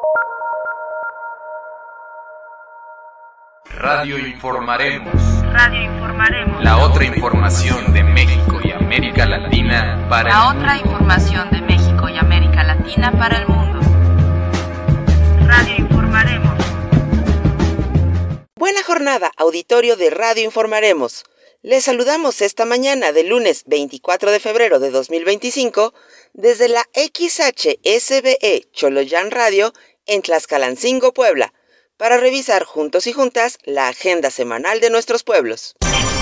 Radio Informaremos. La otra información de México y América Latina para el mundo. Radio Informaremos. Buena jornada, auditorio de Radio Informaremos. Les saludamos esta mañana de lunes 24 de febrero de 2025 desde la XHSBE Choloyán Radio en Tlaxcalancingo, Puebla, para revisar juntos y juntas la agenda semanal de nuestros pueblos.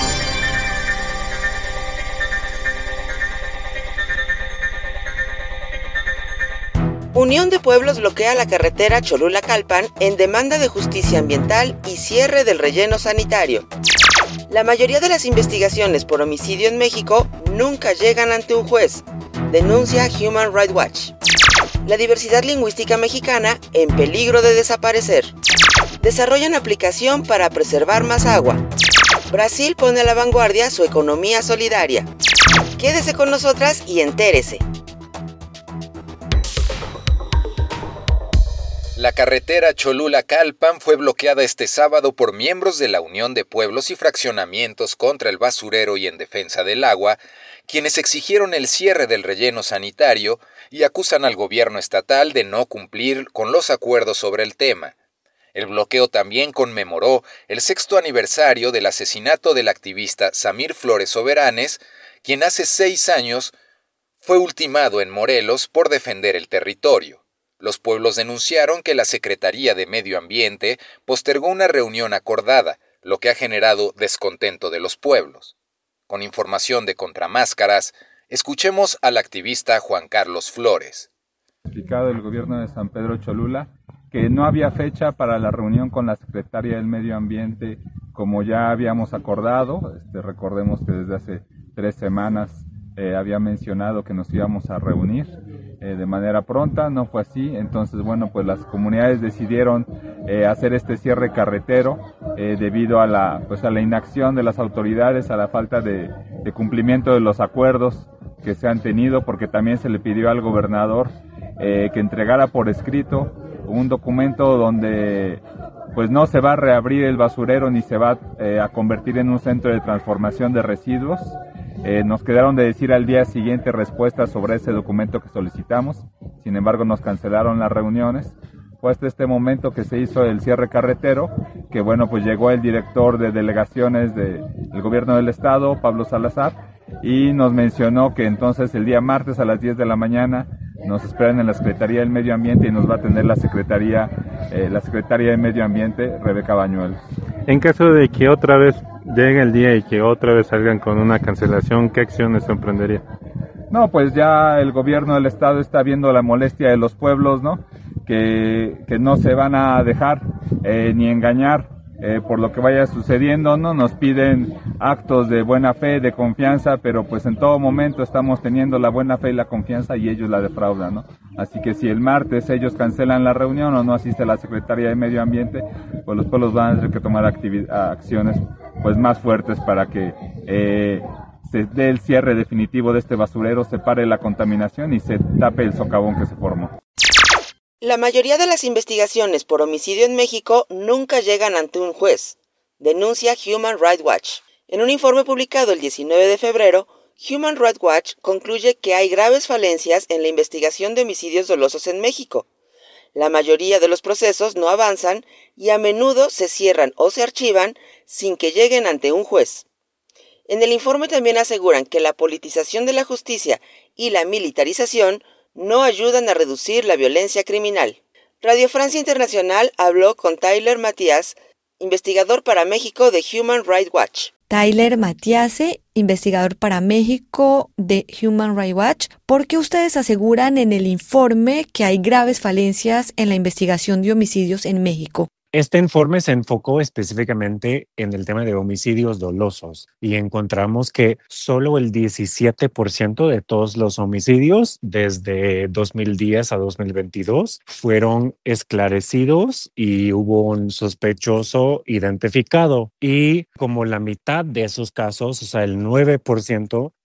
Unión de Pueblos bloquea la carretera Cholula-Calpan en demanda de justicia ambiental y cierre del relleno sanitario. La mayoría de las investigaciones por homicidio en México nunca llegan ante un juez, denuncia Human Rights Watch. La diversidad lingüística mexicana en peligro de desaparecer. Desarrollan aplicación para preservar más agua. Brasil pone a la vanguardia su economía solidaria. Quédese con nosotras y entérese. La carretera Cholula-Calpan fue bloqueada este sábado por miembros de la Unión de Pueblos y Fraccionamientos contra el Basurero y en Defensa del Agua, quienes exigieron el cierre del relleno sanitario y acusan al gobierno estatal de no cumplir con los acuerdos sobre el tema. El bloqueo también conmemoró el 6º aniversario del asesinato del activista Samir Flores Soberanes, quien hace 6 años fue ultimado en Morelos por defender el territorio. Los pueblos denunciaron que la Secretaría de Medio Ambiente postergó una reunión acordada, lo que ha generado descontento de los pueblos. Con información de Contramáscaras, escuchemos al activista Juan Carlos Flores. Explicado el gobierno de San Pedro Cholula que no había fecha para la reunión con la Secretaría del Medio Ambiente como ya habíamos acordado. Recordemos que desde hace 3 semanas había mencionado que nos íbamos a reunir de manera pronta, no fue así. Entonces, bueno, pues las comunidades decidieron hacer este cierre carretero debido a la inacción de las autoridades, a la falta de cumplimiento de los acuerdos que se han tenido, porque también se le pidió al gobernador que entregara por escrito un documento donde pues no se va a reabrir el basurero ni se va a convertir en un centro de transformación de residuos. Nos quedaron de decir al día siguiente respuestas sobre ese documento que solicitamos, sin embargo nos cancelaron las reuniones. Fue hasta este momento que se hizo el cierre carretero, que bueno, pues llegó el director de delegaciones del gobierno del estado, Pablo Salazar, y nos mencionó que entonces el día martes a las 10 de la mañana nos esperan en la Secretaría del Medio Ambiente y nos va a atender la secretaria de Medio Ambiente, Rebeca Bañuelos. En caso de que otra vez llegue el día y que otra vez salgan con una cancelación, ¿qué acciones se emprendería? No, pues ya el gobierno del estado está viendo la molestia de los pueblos, ¿no? Que no se van a dejar ni engañar por lo que vaya sucediendo, ¿no? Nos piden actos de buena fe, de confianza, pero pues en todo momento estamos teniendo la buena fe y la confianza y ellos la defraudan, ¿no? Así que si el martes ellos cancelan la reunión o no asiste la Secretaría de Medio Ambiente, pues los pueblos van a tener que tomar acciones pues más fuertes para que se dé el cierre definitivo de este basurero, se pare la contaminación y se tape el socavón que se formó. La mayoría de las investigaciones por homicidio en México nunca llegan ante un juez, denuncia Human Rights Watch. En un informe publicado el 19 de febrero, Human Rights Watch concluye que hay graves falencias en la investigación de homicidios dolosos en México. La mayoría de los procesos no avanzan y a menudo se cierran o se archivan sin que lleguen ante un juez. En el informe también aseguran que la politización de la justicia y la militarización no ayudan a reducir la violencia criminal. Radio Francia Internacional habló con Tyler Matías, investigador para México de Human Rights Watch. Tyler Matiase, investigador para México de Human Rights Watch, ¿por qué ustedes aseguran en el informe que hay graves falencias en la investigación de homicidios en México? Este informe se enfocó específicamente en el tema de homicidios dolosos y encontramos que solo el 17% de todos los homicidios desde 2010 a 2022 fueron esclarecidos y hubo un sospechoso identificado. Y como la mitad de esos casos, o sea, el 9%,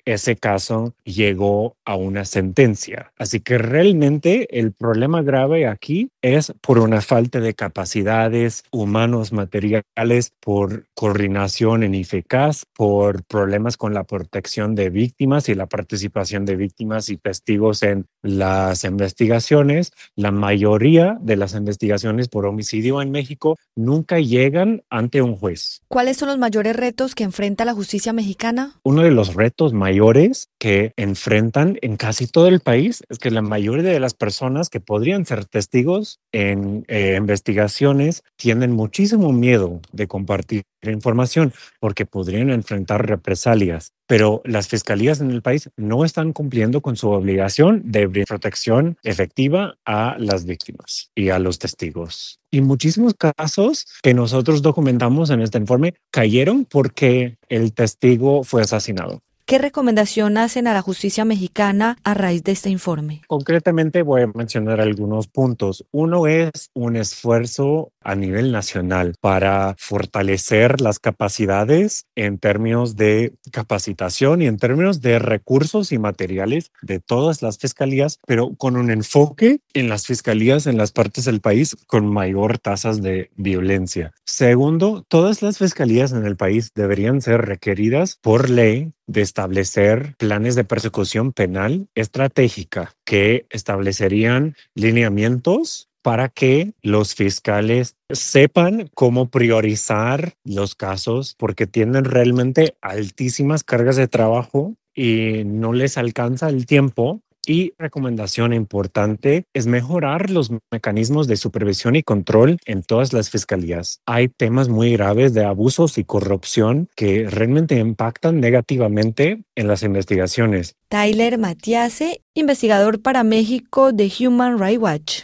ese caso llegó a una sentencia. Así que realmente el problema grave aquí es por una falta de capacidades humanos, materiales, por coordinación ineficaz, por problemas con la protección de víctimas y la participación de víctimas y testigos en las investigaciones. La mayoría de las investigaciones por homicidio en México nunca llegan ante un juez. ¿Cuáles son los mayores retos que enfrenta la justicia mexicana? Uno de los retos mayores que enfrentan en casi todo el país es que la mayoría de las personas que podrían ser testigos en investigaciones tienen muchísimo miedo de compartir información porque podrían enfrentar represalias. Pero las fiscalías en el país no están cumpliendo con su obligación de protección efectiva a las víctimas y a los testigos. Y muchísimos casos que nosotros documentamos en este informe cayeron porque el testigo fue asesinado. ¿Qué recomendación hacen a la justicia mexicana a raíz de este informe? Concretamente voy a mencionar algunos puntos. Uno es un esfuerzo a nivel nacional para fortalecer las capacidades en términos de capacitación y en términos de recursos y materiales de todas las fiscalías, pero con un enfoque en las fiscalías en las partes del país con mayor tasas de violencia. Segundo, todas las fiscalías en el país deberían ser requeridas por ley de establecer planes de persecución penal estratégica que establecerían lineamientos para que los fiscales sepan cómo priorizar los casos porque tienen realmente altísimas cargas de trabajo y no les alcanza el tiempo. Y recomendación importante es mejorar los mecanismos de supervisión y control en todas las fiscalías. Hay temas muy graves de abusos y corrupción que realmente impactan negativamente en las investigaciones. Tyler Matiase, investigador para México de Human Rights Watch.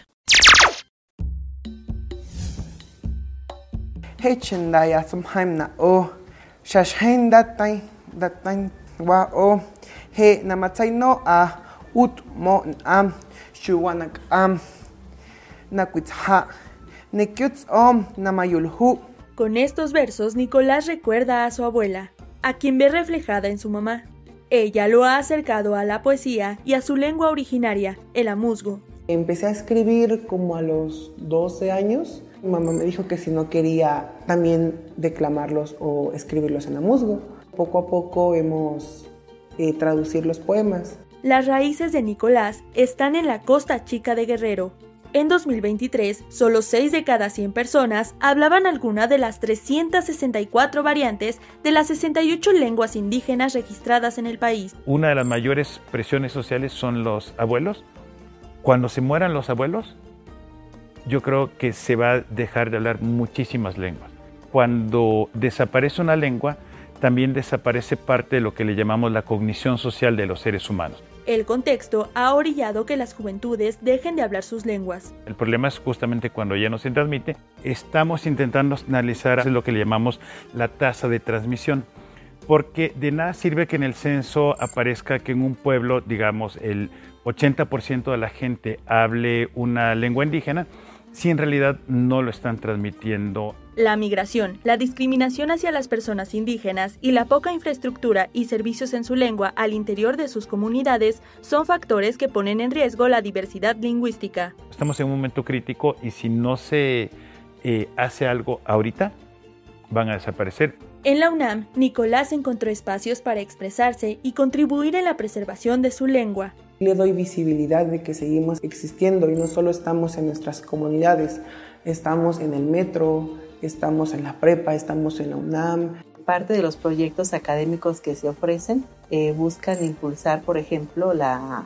Con estos versos, Nicolás recuerda a su abuela, a quien ve reflejada en su mamá. Ella lo ha acercado a la poesía y a su lengua originaria, el amuzgo. Empecé a escribir como a los 12 años. Mi mamá me dijo que si no quería también declamarlos o escribirlos en amuzgo. Poco a poco hemos traducido los poemas. Las raíces de Nicolás están en la Costa Chica de Guerrero. En 2023, solo 6 de cada 100 personas hablaban alguna de las 364 variantes de las 68 lenguas indígenas registradas en el país. Una de las mayores presiones sociales son los abuelos. Cuando se mueran los abuelos, yo creo que se va a dejar de hablar muchísimas lenguas. Cuando desaparece una lengua, también desaparece parte de lo que le llamamos la cognición social de los seres humanos. El contexto ha orillado que las juventudes dejen de hablar sus lenguas. El problema es justamente cuando ya no se transmite. Estamos intentando analizar lo que le llamamos la tasa de transmisión, porque de nada sirve que en el censo aparezca que en un pueblo, digamos, el 80% de la gente hable una lengua indígena, si en realidad no lo están transmitiendo. La migración, la discriminación hacia las personas indígenas y la poca infraestructura y servicios en su lengua al interior de sus comunidades son factores que ponen en riesgo la diversidad lingüística. Estamos en un momento crítico y si no se hace algo ahorita, van a desaparecer. En la UNAM, Nicolás encontró espacios para expresarse y contribuir en la preservación de su lengua. Le doy visibilidad de que seguimos existiendo y no solo estamos en nuestras comunidades, estamos en el metro, estamos en la prepa, estamos en la UNAM. Parte de los proyectos académicos que se ofrecen buscan impulsar, por ejemplo,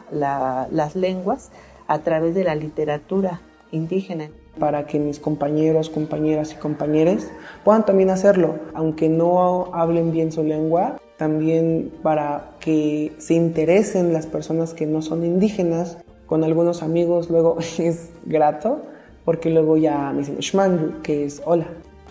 las lenguas a través de la literatura indígena. Para que mis compañeros, compañeras y compañeros puedan también hacerlo, aunque no hablen bien su lengua, también para que se interesen las personas que no son indígenas. Con algunos amigos luego es grato, porque luego ya me dicen Shmandu, que es hola.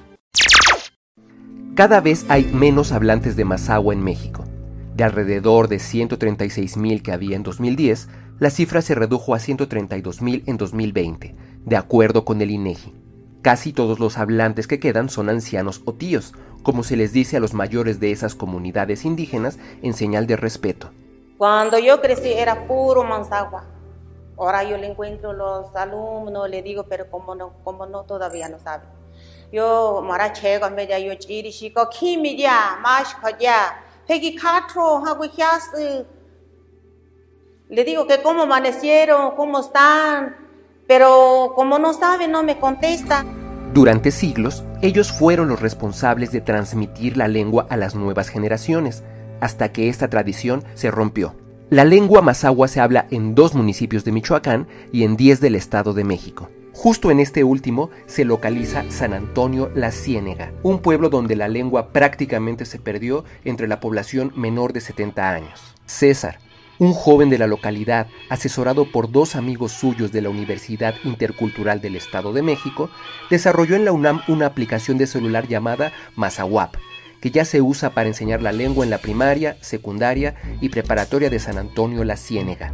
Cada vez hay menos hablantes de mazahua en México. De alrededor de 136,000 que había en 2010, la cifra se redujo a 132,000 en 2020, de acuerdo con el INEGI. Casi todos los hablantes que quedan son ancianos o tíos, como se les dice a los mayores de esas comunidades indígenas en señal de respeto. Cuando yo crecí era puro Mazahua. Ahora yo le encuentro los alumnos, le digo, pero como no todavía no saben. Yo marachego media yo chirishiko kimiya mashkoya pegi katro haguias. Le digo que cómo amanecieron, cómo están, pero como no saben no me contestan. Durante siglos, ellos fueron los responsables de transmitir la lengua a las nuevas generaciones, hasta que esta tradición se rompió. La lengua mazahua se habla en 2 municipios de Michoacán y en 10 del Estado de México. Justo en este último se localiza San Antonio La Ciénega, un pueblo donde la lengua prácticamente se perdió entre la población menor de 70 años. César, un joven de la localidad, asesorado por 2 amigos suyos de la Universidad Intercultural del Estado de México, desarrolló en la UNAM una aplicación de celular llamada Mazahuap, que ya se usa para enseñar la lengua en la primaria, secundaria y preparatoria de San Antonio La Ciénega.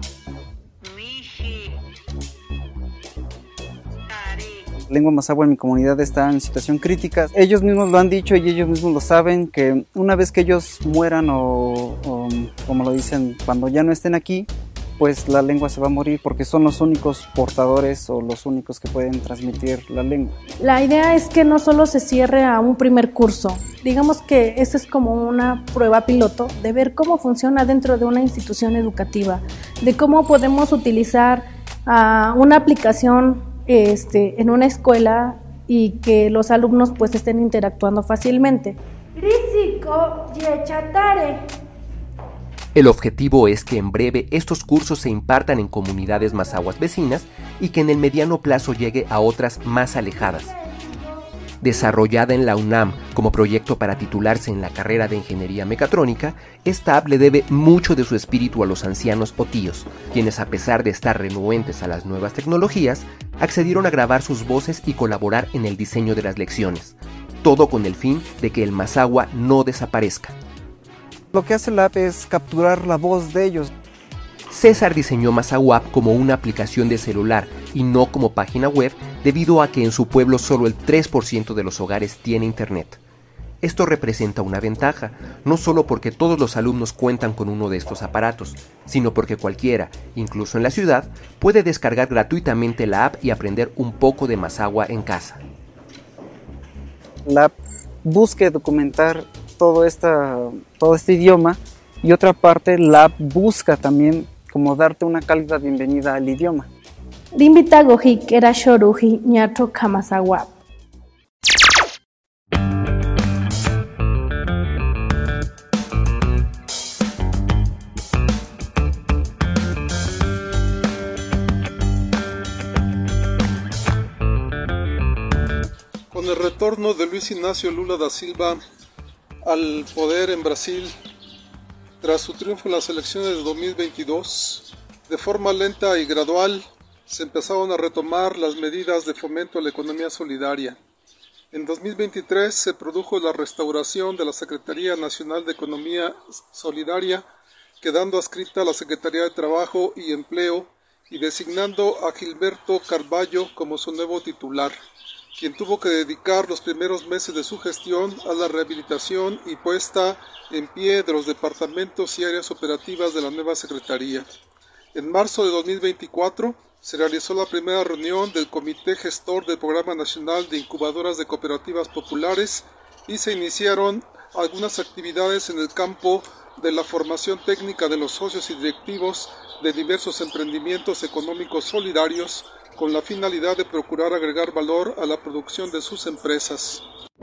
La lengua mazahua en mi comunidad está en situación crítica. Ellos mismos lo han dicho y ellos mismos lo saben, que una vez que ellos mueran o como lo dicen, cuando ya no estén aquí, pues la lengua se va a morir porque son los únicos portadores o los únicos que pueden transmitir la lengua. La idea es que no solo se cierre a un primer curso, digamos que esta es como una prueba piloto de ver cómo funciona dentro de una institución educativa, de cómo podemos utilizar una aplicación en una escuela y que los alumnos pues estén interactuando fácilmente. El objetivo es que en breve estos cursos se impartan en comunidades mazahuas vecinas y que en el mediano plazo llegue a otras más alejadas. Desarrollada en la UNAM como proyecto para titularse en la carrera de Ingeniería Mecatrónica, esta app le debe mucho de su espíritu a los ancianos o tíos, quienes a pesar de estar renuentes a las nuevas tecnologías, accedieron a grabar sus voces y colaborar en el diseño de las lecciones, todo con el fin de que el mazahua no desaparezca. Lo que hace la app es capturar la voz de ellos. César diseñó Mazahuap como una aplicación de celular y no como página web debido a que en su pueblo solo el 3% de los hogares tiene internet. Esto representa una ventaja, no solo porque todos los alumnos cuentan con uno de estos aparatos, sino porque cualquiera, incluso en la ciudad, puede descargar gratuitamente la app y aprender un poco de mazahua en casa. La app busca documentar todo este idioma y otra parte la app busca también como darte una cálida bienvenida al idioma. Rimbitagoji era shoruji ñato kamazahuap. Con el retorno de Luis Ignacio Lula da Silva al poder en Brasil, tras su triunfo en las elecciones de 2022, de forma lenta y gradual se empezaron a retomar las medidas de fomento a la economía solidaria. En 2023 se produjo la restauración de la Secretaría Nacional de Economía Solidaria, quedando adscrita a la Secretaría de Trabajo y Empleo y designando a Gilberto Carvalho como su nuevo titular, quien tuvo que dedicar los primeros meses de su gestión a la rehabilitación y puesta en pie de los departamentos y áreas operativas de la nueva Secretaría. En marzo de 2024 se realizó la primera reunión del Comité Gestor del Programa Nacional de Incubadoras de Cooperativas Populares y se iniciaron algunas actividades en el campo de la formación técnica de los socios y directivos de diversos emprendimientos económicos solidarios con la finalidad de procurar agregar valor a la producción de sus empresas.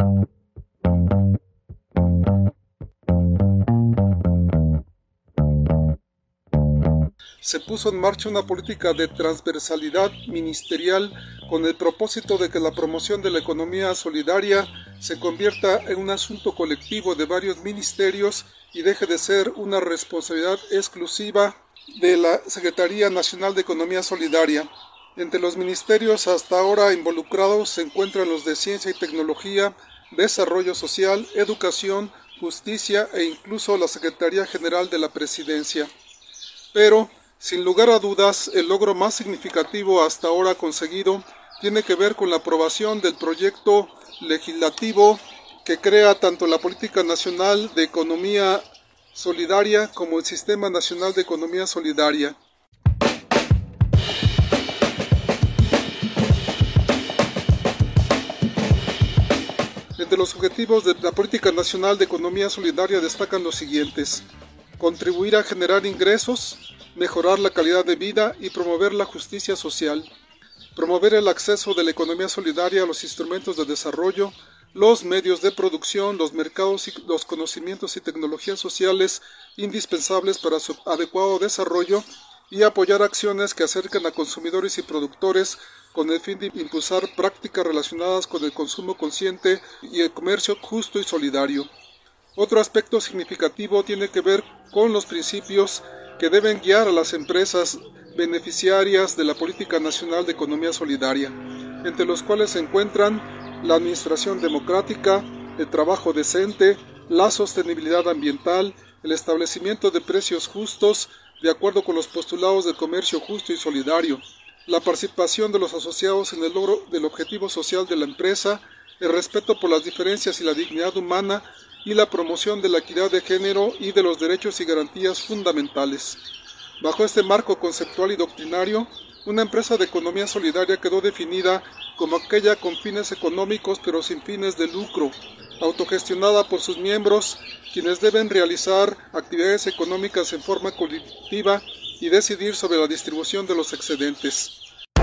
Se puso en marcha una política de transversalidad ministerial con el propósito de que la promoción de la economía solidaria se convierta en un asunto colectivo de varios ministerios y deje de ser una responsabilidad exclusiva de la Secretaría Nacional de Economía Solidaria. Entre los ministerios hasta ahora involucrados se encuentran los de Ciencia y Tecnología, Desarrollo Social, Educación, Justicia e incluso la Secretaría General de la Presidencia. Pero, sin lugar a dudas, el logro más significativo hasta ahora conseguido tiene que ver con la aprobación del proyecto legislativo que crea tanto la Política Nacional de Economía Solidaria como el Sistema Nacional de Economía Solidaria. Entre los objetivos de la Política Nacional de Economía Solidaria destacan los siguientes: contribuir a generar ingresos, mejorar la calidad de vida y promover la justicia social, promover el acceso de la economía solidaria a los instrumentos de desarrollo, los medios de producción, los mercados y los conocimientos y tecnologías sociales indispensables para su adecuado desarrollo, y apoyar acciones que acerquen a consumidores y productores con el fin de impulsar prácticas relacionadas con el consumo consciente y el comercio justo y solidario. Otro aspecto significativo tiene que ver con los principios que deben guiar a las empresas beneficiarias de la Política Nacional de Economía Solidaria, entre los cuales se encuentran la administración democrática, el trabajo decente, la sostenibilidad ambiental, el establecimiento de precios justos de acuerdo con los postulados del comercio justo y solidario, la participación de los asociados en el logro del objetivo social de la empresa, el respeto por las diferencias y la dignidad humana y la promoción de la equidad de género y de los derechos y garantías fundamentales. Bajo este marco conceptual y doctrinario, una empresa de economía solidaria quedó definida como aquella con fines económicos pero sin fines de lucro, autogestionada por sus miembros, quienes deben realizar actividades económicas en forma colectiva y decidir sobre la distribución de los excedentes.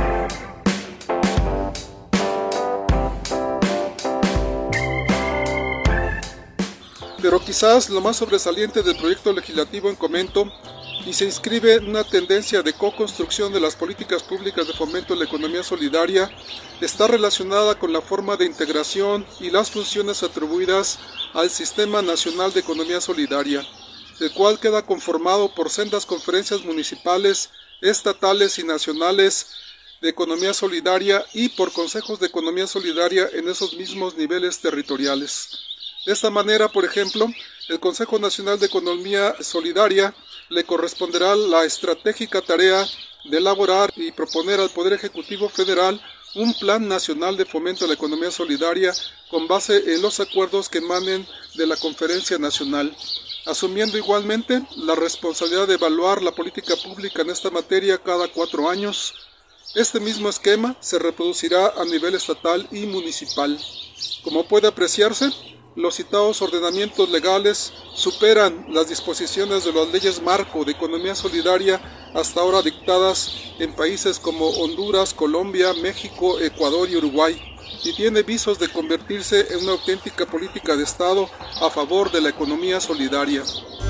Pero quizás lo más sobresaliente del proyecto legislativo en comento, y se inscribe en una tendencia de co-construcción de las políticas públicas de fomento de la economía solidaria, está relacionada con la forma de integración y las funciones atribuidas al Sistema Nacional de Economía Solidaria, el cual queda conformado por sendas conferencias municipales, estatales y nacionales de economía solidaria y por consejos de economía solidaria en esos mismos niveles territoriales. De esta manera, por ejemplo, el Consejo Nacional de Economía Solidaria le corresponderá la estratégica tarea de elaborar y proponer al Poder Ejecutivo Federal un Plan Nacional de Fomento a la Economía Solidaria con base en los acuerdos que emanen de la Conferencia Nacional, asumiendo igualmente la responsabilidad de evaluar la política pública en esta materia cada 4 años. Este mismo esquema se reproducirá a nivel estatal y municipal. Como puede apreciarse, los citados ordenamientos legales superan las disposiciones de las leyes marco de economía solidaria hasta ahora dictadas en países como Honduras, Colombia, México, Ecuador y Uruguay, y tiene visos de convertirse en una auténtica política de Estado a favor de la economía solidaria.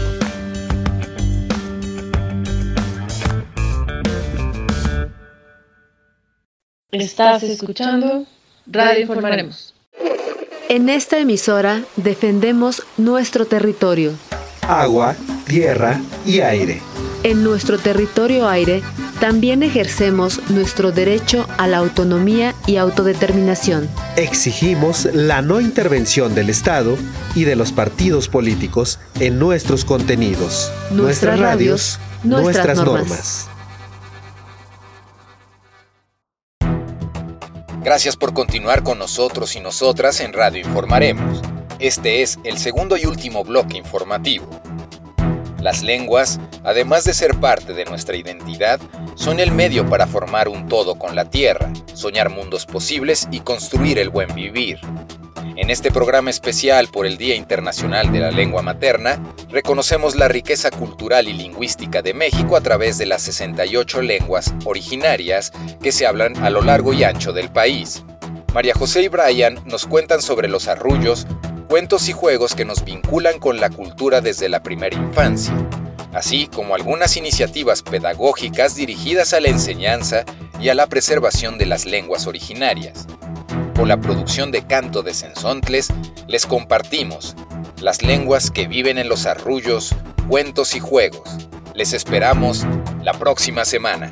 Estás escuchando Radio Informaremos. En esta emisora defendemos nuestro territorio. Agua, tierra y aire. En nuestro territorio aire también ejercemos nuestro derecho a la autonomía y autodeterminación. Exigimos la no intervención del Estado y de los partidos políticos en nuestros contenidos, nuestras radios, nuestras normas. Gracias por continuar con nosotros y nosotras en Radio Informaremos. Este es el segundo y último bloque informativo. Las lenguas, además de ser parte de nuestra identidad, son el medio para formar un todo con la tierra, soñar mundos posibles y construir el buen vivir. En este programa especial por el Día Internacional de la Lengua Materna, reconocemos la riqueza cultural y lingüística de México a través de las 68 lenguas originarias que se hablan a lo largo y ancho del país. María José y Brian nos cuentan sobre los arrullos, cuentos y juegos que nos vinculan con la cultura desde la primera infancia, así como algunas iniciativas pedagógicas dirigidas a la enseñanza y a la preservación de las lenguas originarias. Con la producción de Canto de Sensontles, les compartimos las lenguas que viven en los arrullos, cuentos y juegos. Les esperamos la próxima semana.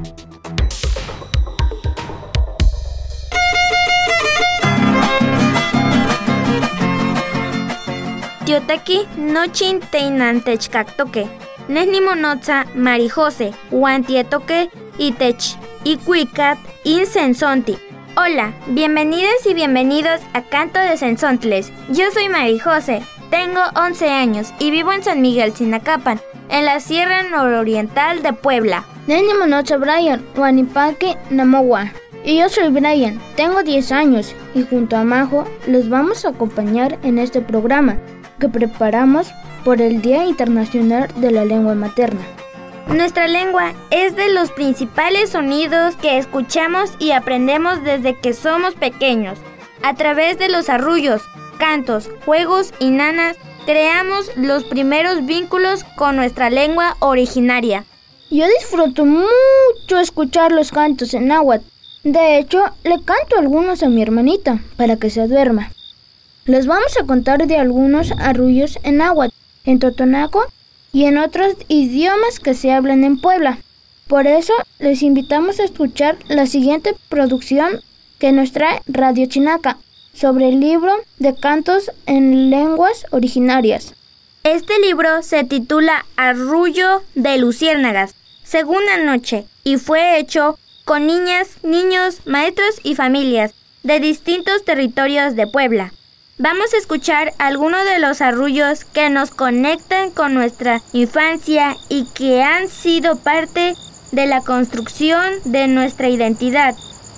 Tioteki nochin teinantechkaktoke. Nesnimonotza Marijose, Huantietoke, Itech, Ikuikat, Insensonti. Hola, bienvenidas y bienvenidos a Canto de Sensontles. Yo soy Marijose, tengo 11 años y vivo en San Miguel Sinacapan, en la Sierra Nororiental de Puebla. Neni Monocha Brian, Huanipaque, Namowa. Y yo soy Brian, tengo 10 años y junto a Majo los vamos a acompañar en este programa que preparamos por el Día Internacional de la Lengua Materna. Nuestra lengua es de los principales sonidos que escuchamos y aprendemos desde que somos pequeños. A través de los arrullos, cantos, juegos y nanas, creamos los primeros vínculos con nuestra lengua originaria. Yo disfruto mucho escuchar los cantos en náhuatl. De hecho, le canto algunos a mi hermanita para que se duerma. Les vamos a contar de algunos arrullos en náhuatl, en totonaco y en otros idiomas que se hablan en Puebla. Por eso, les invitamos a escuchar la siguiente producción que nos trae Radio Chinaca sobre el libro de cantos en lenguas originarias. Este libro se titula Arrullo de Luciérnagas, Segunda Noche, y fue hecho con niñas, niños, maestros y familias de distintos territorios de Puebla. Vamos a escuchar algunos de los arrullos que nos conectan con nuestra infancia y que han sido parte de la construcción de nuestra identidad.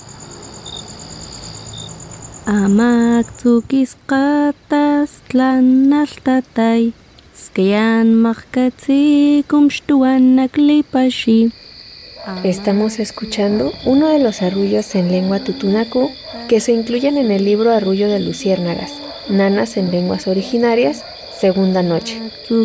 Amak tsukis qatas tlanaltatay, skayan makatsi kumshtuan naklipashi. Estamos escuchando uno de los arrullos en lengua tutunacu que se incluyen en el libro Arrullo de Luciérnagas, Nanas en lenguas originarias, Segunda Noche.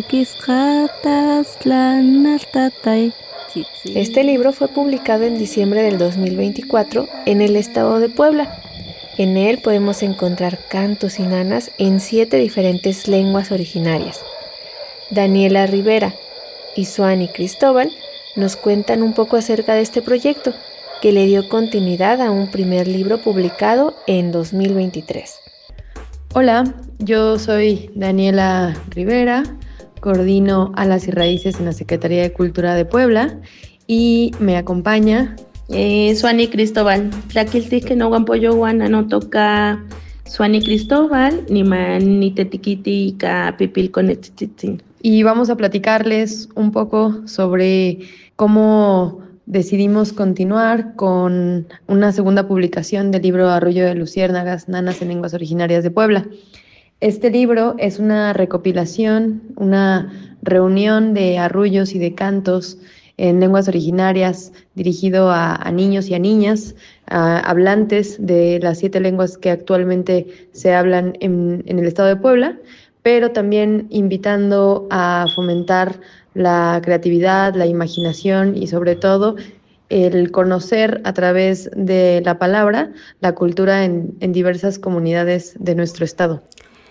Este libro fue publicado en diciembre del 2024 en el estado de Puebla. En él podemos encontrar cantos y nanas en 7 diferentes lenguas originarias. Daniela Rivera y Suani Cristóbal nos cuentan un poco acerca de este proyecto, que le dio continuidad a un primer libro publicado en 2023. Hola, yo soy Daniela Rivera, coordino Alas y Raíces en la Secretaría de Cultura de Puebla y me acompaña Suani Cristóbal. Tlaquiltisque no guampoyo guana no toca Suani Cristóbal, ni man ni tetiquiti ca pipil con etzitzin. Y vamos a platicarles un poco sobre cómo decidimos continuar con una segunda publicación del libro Arrullo de Luciérnagas, Nanas en lenguas originarias de Puebla. Este libro es una recopilación, una reunión de arrullos y de cantos en lenguas originarias dirigido a niños y a niñas, a hablantes de las 7 lenguas que actualmente se hablan en el estado de Puebla, pero también invitando a fomentar la creatividad, la imaginación y sobre todo el conocer a través de la palabra la cultura en diversas comunidades de nuestro estado.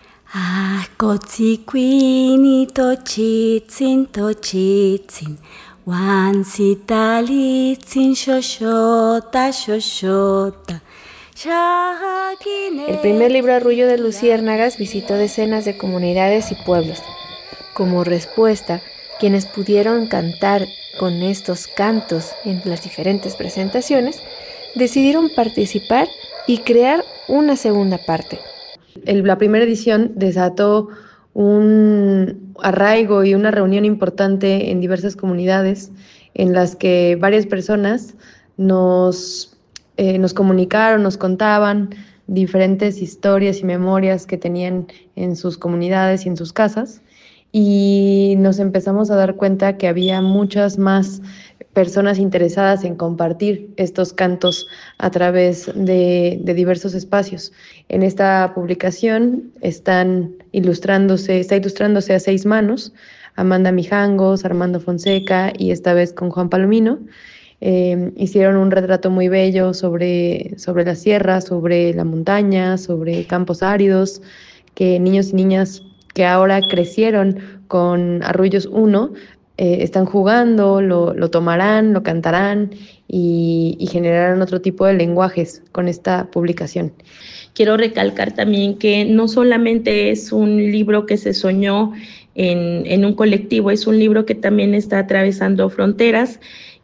El primer libro Arrullo de Luciérnagas visitó decenas de comunidades y pueblos. Como respuesta, quienes pudieron cantar con estos cantos en las diferentes presentaciones, decidieron participar y crear una segunda parte. La primera edición desató un arraigo y una reunión importante en diversas comunidades en las que varias personas nos comunicaron, nos contaban diferentes historias y memorias que tenían en sus comunidades y en sus casas, y nos empezamos a dar cuenta que había muchas más personas interesadas en compartir estos cantos a través de diversos espacios. En esta publicación está ilustrándose a 6 manos, Amanda Mijangos, Armando Fonseca y esta vez con Juan Palomino. Hicieron un retrato muy bello sobre la sierra, sobre la montaña, sobre campos áridos, que niños y niñas que ahora crecieron con Arrullos 1 están jugando, lo tomarán, lo cantarán y generarán otro tipo de lenguajes con esta publicación. Quiero recalcar también que no solamente es un libro que se soñó en un colectivo, es un libro que también está atravesando fronteras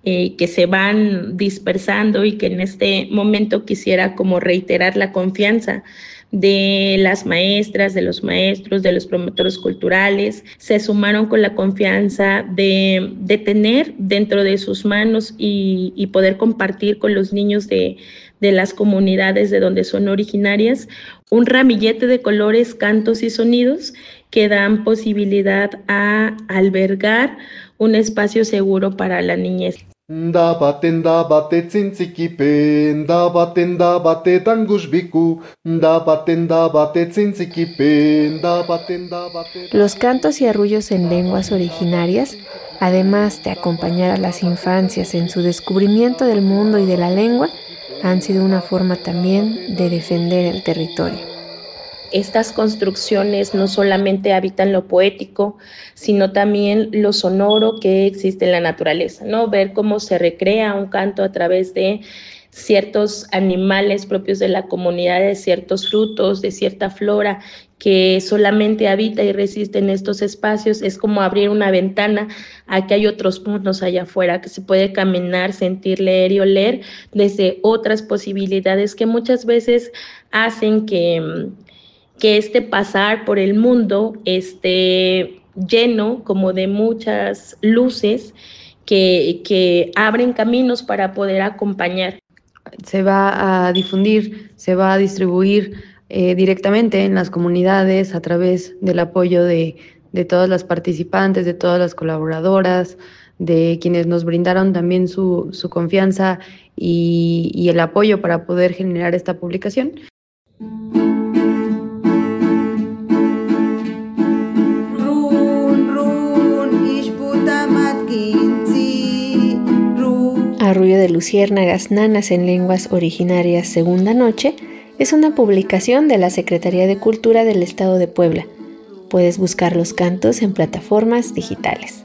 que se van dispersando, y que en este momento quisiera como reiterar la confianza de las maestras, de los maestros, de los promotores culturales. Se sumaron con la confianza de tener dentro de sus manos y poder compartir con los niños de las comunidades de donde son originarias un ramillete de colores, cantos y sonidos que dan posibilidad a albergar un espacio seguro para la niñez. Los cantos y arrullos en lenguas originarias, además de acompañar a las infancias en su descubrimiento del mundo y de la lengua, han sido una forma también de defender el territorio. Estas construcciones no solamente habitan lo poético, sino también lo sonoro que existe en la naturaleza, ¿no? Ver cómo se recrea un canto a través de ciertos animales propios de la comunidad, de ciertos frutos, de cierta flora que solamente habita y resiste en estos espacios. Es como abrir una ventana a que hay otros mundos allá afuera, que se puede caminar, sentir, leer y oler desde otras posibilidades que muchas veces hacen que este pasar por el mundo esté lleno como de muchas luces que abren caminos para poder acompañar. Se va a difundir, se va a distribuir directamente en las comunidades a través del apoyo de todas las participantes, de todas las colaboradoras, de quienes nos brindaron también su confianza y el apoyo para poder generar esta publicación. Arrullo de Luciérnagas, Nanas en Lenguas Originarias, segunda noche, es una publicación de la Secretaría de Cultura del Estado de Puebla. Puedes buscar los cantos en plataformas digitales.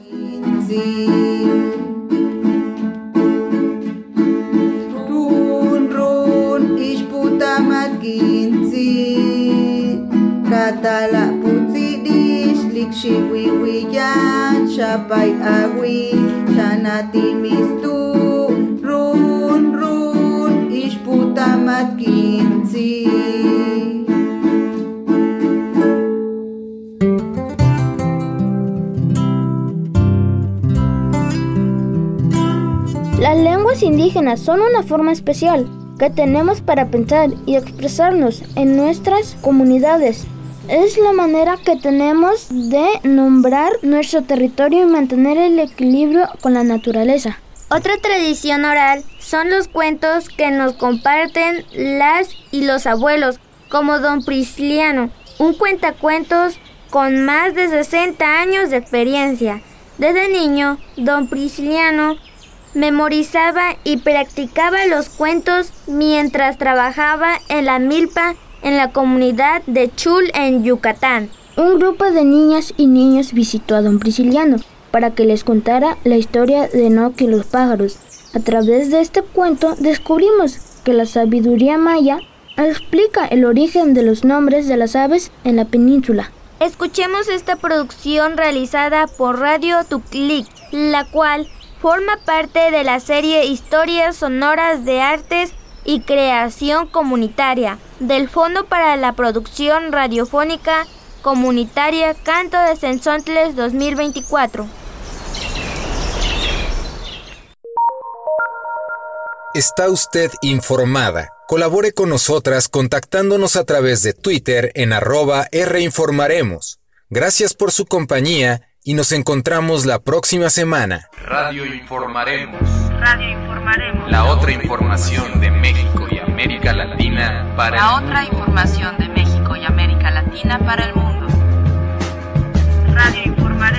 Las lenguas indígenas son una forma especial que tenemos para pensar y expresarnos en nuestras comunidades. Es la manera que tenemos de nombrar nuestro territorio y mantener el equilibrio con la naturaleza. Otra tradición oral son los cuentos que nos comparten las y los abuelos, como Don Prisciliano, un cuentacuentos con más de 60 años de experiencia. Desde niño, Don Prisciliano memorizaba y practicaba los cuentos mientras trabajaba en la milpa en la comunidad de Chul en Yucatán. Un grupo de niñas y niños visitó a Don Prisciliano para que les contara la historia de Enoch y los pájaros. A través de este cuento descubrimos que la sabiduría maya explica el origen de los nombres de las aves en la península. Escuchemos esta producción realizada por Radio Tuclic, la cual forma parte de la serie Historias Sonoras de Artes y Creación Comunitaria del Fondo para la Producción Radiofónica Comunitaria Canto de Cenzontles 2024. Está usted informada. Colabore con nosotras contactándonos a través de Twitter en @Rinformaremos. Gracias por su compañía y nos encontramos la próxima semana. Radio Informaremos. Radio Informaremos. La otra información de México y América Latina para el mundo. La otra información de México y América Latina para el mundo. Radio Informaremos.